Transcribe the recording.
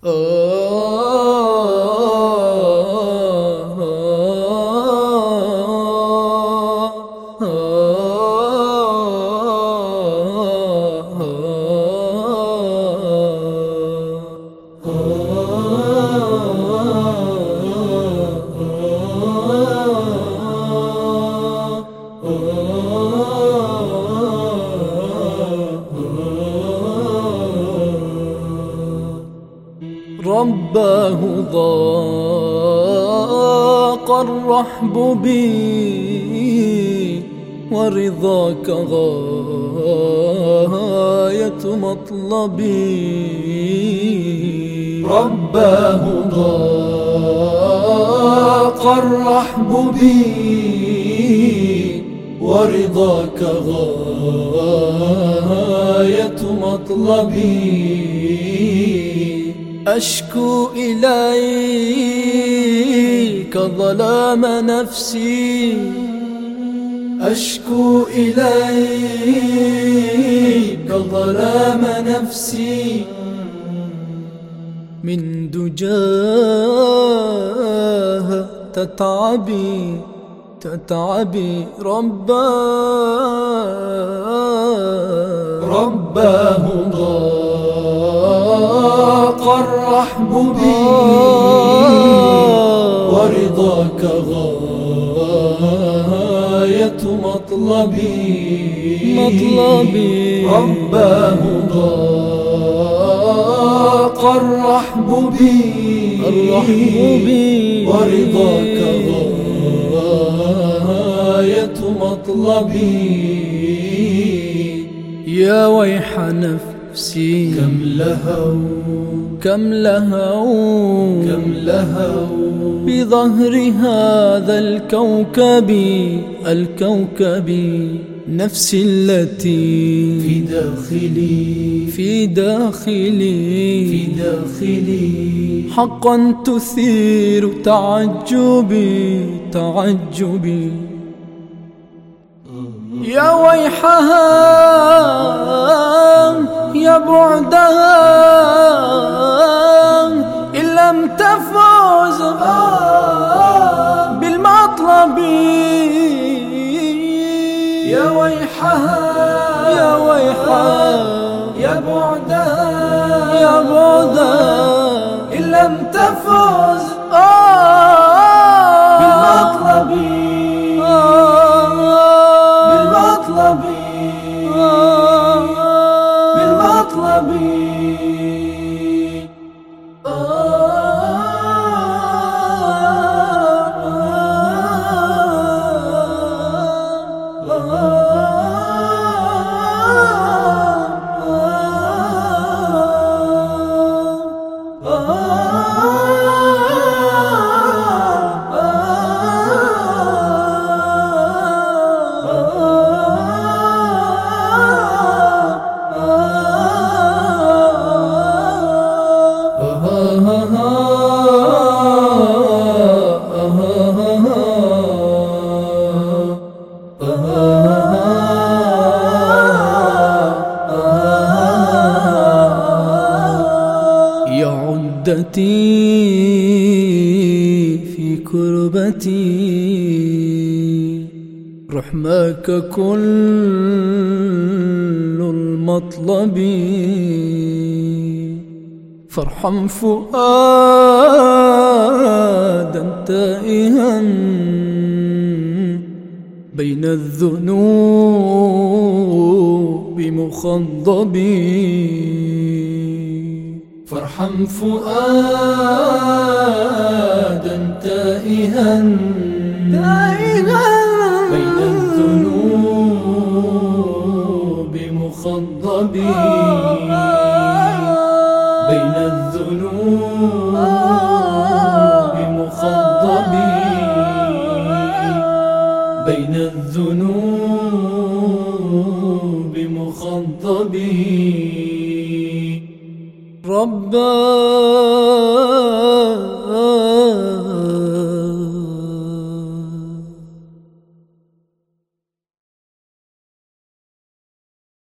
رباه ضاق الرحب بي ورضاك غاية مطلبي. رباه ضاق الرحب بي ورضاك غاية مطلبي. أشكو إليك ظلام نفسي، أشكو إليك ظلام نفسي. من دجاها تتعبي تتعبي رباه ضاق الرحب بي ورضاك غاية مطلبي. رباه ضاق الرحب بي ورضاك غاية مطلبي. يا ويح نفسي كم لهوا بظهر هذا الكوكب نفسي التي في داخلي حقا تثير تعجبي. يا ويحها يا بعدها إن لم تفوز بالمطلب. يا ويحها يا بعدها إن لم تفوز بالمطلب. يا عدتي في كربتي رحماك كل المطلب. فارحم فؤادا تائها بين الذنوب مخضب. فارحم فؤادا تائها بين الذنوب مخضب. بين الذنوب مخضب. بين الذنوب مخضب. رباه